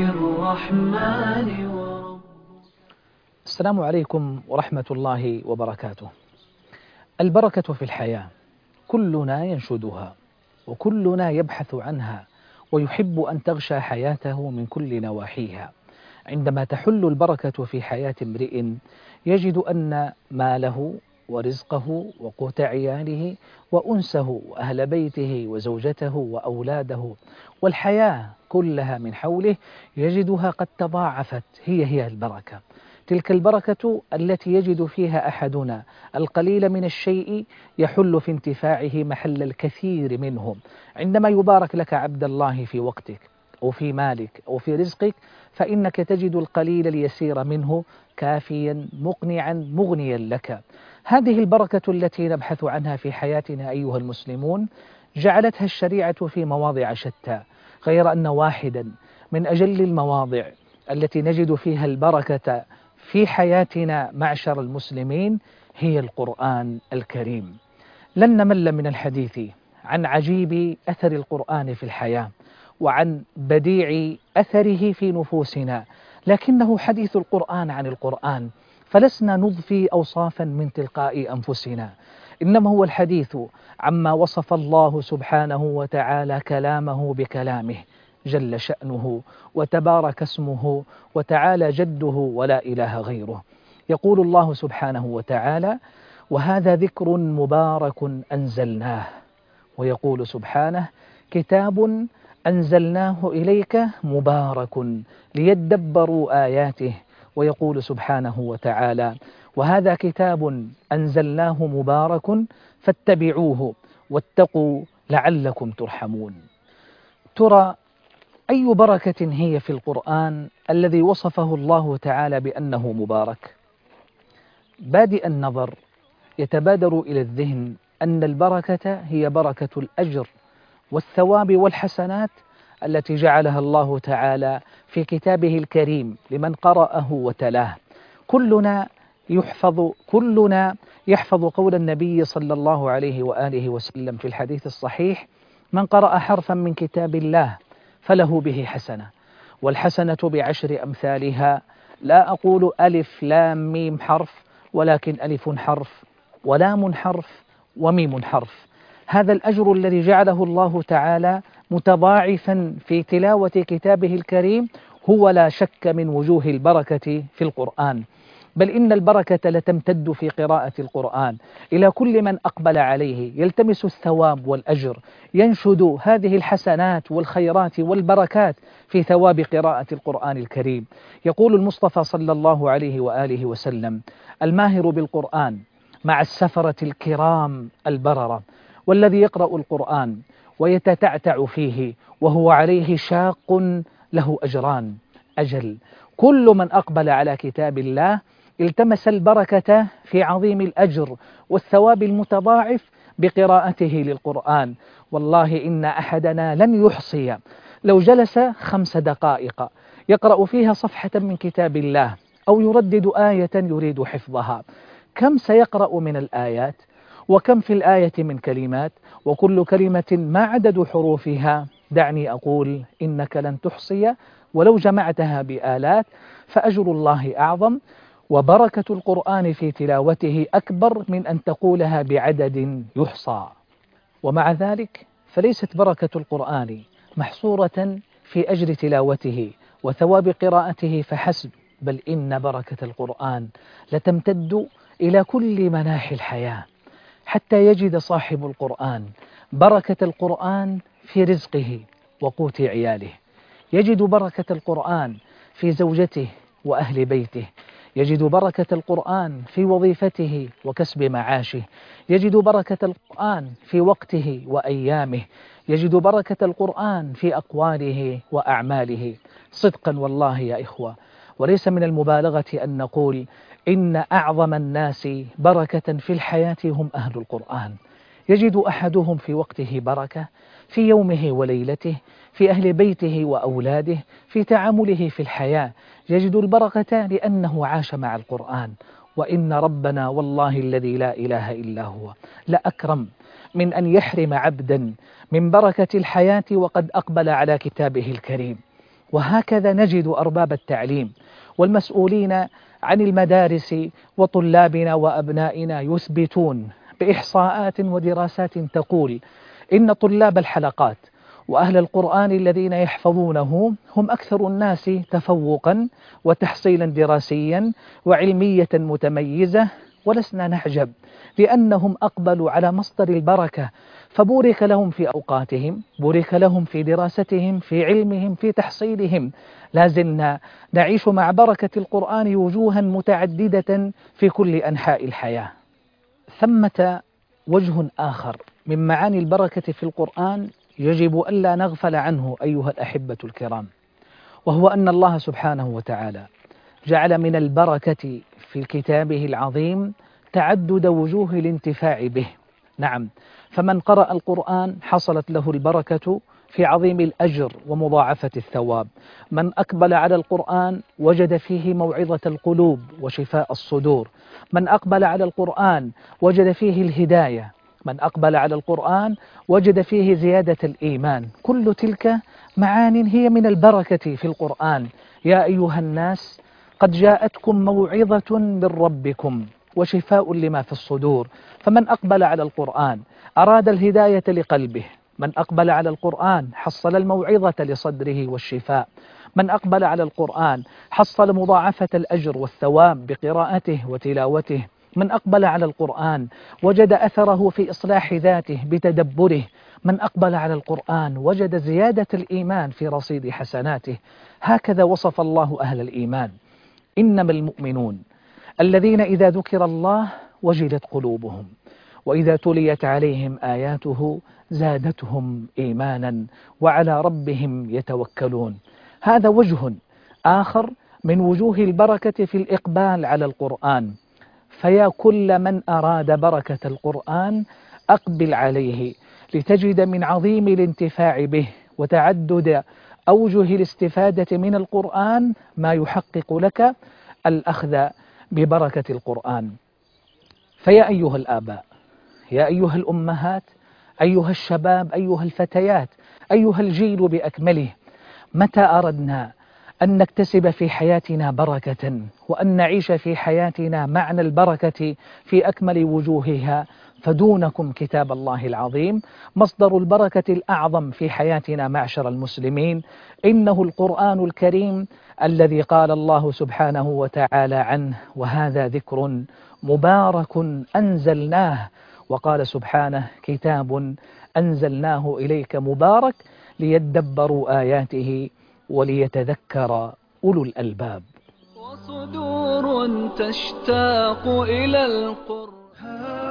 الرحمن السلام عليكم ورحمة الله وبركاته. البركة في الحياة كلنا ينشدها وكلنا يبحث عنها ويحب أن تغشى حياته من كل نواحيها. عندما تحل البركة في حياة امرئ يجد أن ماله ورزقه وقوت عياله وأنسه وأهل بيته وزوجته وأولاده والحياة كلها من حوله يجدها قد تضاعفت. هي البركة، تلك البركة التي يجد فيها أحدنا القليل من الشيء يحل في انتفاعه محل الكثير منه. عندما يبارك لك عبد الله في وقتك أو في مالك أو في رزقك فإنك تجد القليل اليسير منه كافيا مقنعا مغنيا لك. هذه البركة التي نبحث عنها في حياتنا أيها المسلمون جعلتها الشريعة في مواضع شتى، غير أن واحدا من أجل المواضع التي نجد فيها البركة في حياتنا معشر المسلمين هي القرآن الكريم. لن نمل من الحديث عن عجيب أثر القرآن في الحياة وعن بديع أثره في نفوسنا، لكنه حديث القرآن عن القرآن، فلسنا نضفي أوصافا من تلقاء أنفسنا، إنما هو الحديث عما وصف الله سبحانه وتعالى كلامه بكلامه جل شأنه وتبارك اسمه وتعالى جده ولا إله غيره. يقول الله سبحانه وتعالى: وهذا ذكر مبارك أنزلناه. ويقول سبحانه: كتاب أنزلناه إليك مبارك ليدبروا آياته. ويقول سبحانه وتعالى: وهذا كتاب أنزلناه مبارك فاتبعوه واتقوا لعلكم ترحمون. ترى أي بركة هي في القرآن الذي وصفه الله تعالى بأنه مبارك؟ بادئ النظر يتبادر إلى الذهن أن البركة هي بركة الأجر والثواب والحسنات التي جعلها الله تعالى في كتابه الكريم لمن قرأه وتلاه. كلنا يحفظ قول النبي صلى الله عليه وآله وسلم في الحديث الصحيح: من قرأ حرفا من كتاب الله فله به حسنة، والحسنة بعشر أمثالها. لا أقول ألف لام ميم حرف، ولكن ألف حرف ولام حرف وميم حرف. هذا الأجر الذي جعله الله تعالى متضاعفا في تلاوة كتابه الكريم هو لا شك من وجوه البركة في القرآن، بل إن البركة لتمتد في قراءة القرآن إلى كل من أقبل عليه يلتمس الثواب والأجر، ينشد هذه الحسنات والخيرات والبركات في ثواب قراءة القرآن الكريم. يقول المصطفى صلى الله عليه وآله وسلم: الماهر بالقرآن مع السفرة الكرام البررة، والذي يقرأ القرآن ويتتعتع فيه وهو عليه شاق له أجران. أجل كل من أقبل على كتاب الله التمس البركة في عظيم الأجر والثواب المتضاعف بقراءته للقرآن. والله إن أحدنا لن يحصي لو جلس 5 دقائق يقرأ فيها صفحة من كتاب الله أو يردد آية يريد حفظها، كم سيقرأ من الآيات؟ وكم في الآية من كلمات؟ وكل كلمة ما عدد حروفها؟ دعني أقول إنك لن تحصي ولو جمعتها بآلات، فأجر الله أعظم وبركة القرآن في تلاوته أكبر من أن تقولها بعدد يحصى. ومع ذلك فليست بركة القرآن محصورة في أجر تلاوته وثواب قراءته فحسب، بل إن بركة القرآن لتمتد إلى كل مناحي الحياة، حتى يجد صاحب القرآن بركة القرآن في رزقه وقوت عياله، يجد بركة القرآن في زوجته وأهل بيته، يجد بركة القرآن في وظيفته وكسب معاشه، يجد بركة القرآن في وقته وأيامه، يجد بركة القرآن في أقواله وأعماله. صدقا والله يا إخوة، وليس من المبالغة أن نقول إن أعظم الناس بركة في الحياة هم أهل القرآن. يجد أحدهم في وقته بركة، في يومه وليلته، في أهل بيته وأولاده، في تعامله في الحياة، يجد البركة لأنه عاش مع القرآن. وإن ربنا والله الذي لا إله إلا هو لأكرم من أن يحرم عبدا من بركة الحياة وقد أقبل على كتابه الكريم. وهكذا نجد أرباب التعليم والمسؤولين عن المدارس وطلابنا وأبنائنا يثبتون بإحصاءات ودراسات تقول إن طلاب الحلقات وأهل القرآن الذين يحفظونه هم أكثر الناس تفوقا وتحصيلا دراسيا وعلمية متميزة، ولسنا نعجب لأنهم أقبلوا على مصدر البركة، فبورك لهم في أوقاتهم، بورك لهم في دراستهم، في علمهم، في تحصيلهم. لازلنا نعيش مع بركة القرآن وجوها متعددة في كل أنحاء الحياة. ثمة وجه آخر من معاني البركة في القرآن يجب ألا نغفل عنه أيها الأحبة الكرام، وهو أن الله سبحانه وتعالى جعل من البركة في كتابه العظيم تعدد وجوه الانتفاع به. نعم، فمن قرأ القرآن حصلت له البركة في عظيم الأجر ومضاعفة الثواب. من أقبل على القرآن وجد فيه موعظة القلوب وشفاء الصدور. من أقبل على القرآن وجد فيه الهداية. من أقبل على القرآن وجد فيه زيادة الإيمان. كل تلك معان هي من البركة في القرآن. يا أيها الناس قد جاءتكم موعظة من ربكم وشفاء لما في الصدور. فمن أقبل على القرآن أراد الهداية لقلبه، من أقبل على القرآن حصل الموعظة لصدره والشفاء، من أقبل على القرآن حصل مضاعفة الأجر والثواب بقراءته وتلاوته، من أقبل على القرآن وجد أثره في إصلاح ذاته بتدبره، من أقبل على القرآن وجد زيادة الإيمان في رصيد حسناته. هكذا وصف الله أهل الإيمان: إنما المؤمنون الذين إذا ذكر الله وجلت قلوبهم وإذا تليت عليهم آياته زادتهم إيمانا وعلى ربهم يتوكلون. هذا وجه آخر من وجوه البركة في الإقبال على القرآن. فيا كل من أراد بركة القرآن أقبل عليه لتجد من عظيم الانتفاع به وتعدد أوجه الاستفادة من القرآن ما يحقق لك الأخذ ببركة القرآن. فيا أيها الآباء، يا أيها الأمهات، أيها الشباب، أيها الفتيات، أيها الجيل بأكمله، متى أردنا أن نكتسب في حياتنا بركة وأن نعيش في حياتنا معنى البركة في أكمل وجوهها فدونكم كتاب الله العظيم، مصدر البركة الأعظم في حياتنا معشر المسلمين. إنه القرآن الكريم الذي قال الله سبحانه وتعالى عنه: وهذا ذكر مبارك أنزلناه. وقال سبحانه: كتاب أنزلناه إليك مبارك ليدبروا آياته وليتذكر أولو الألباب. وصدور تشتاق إلى القرآن.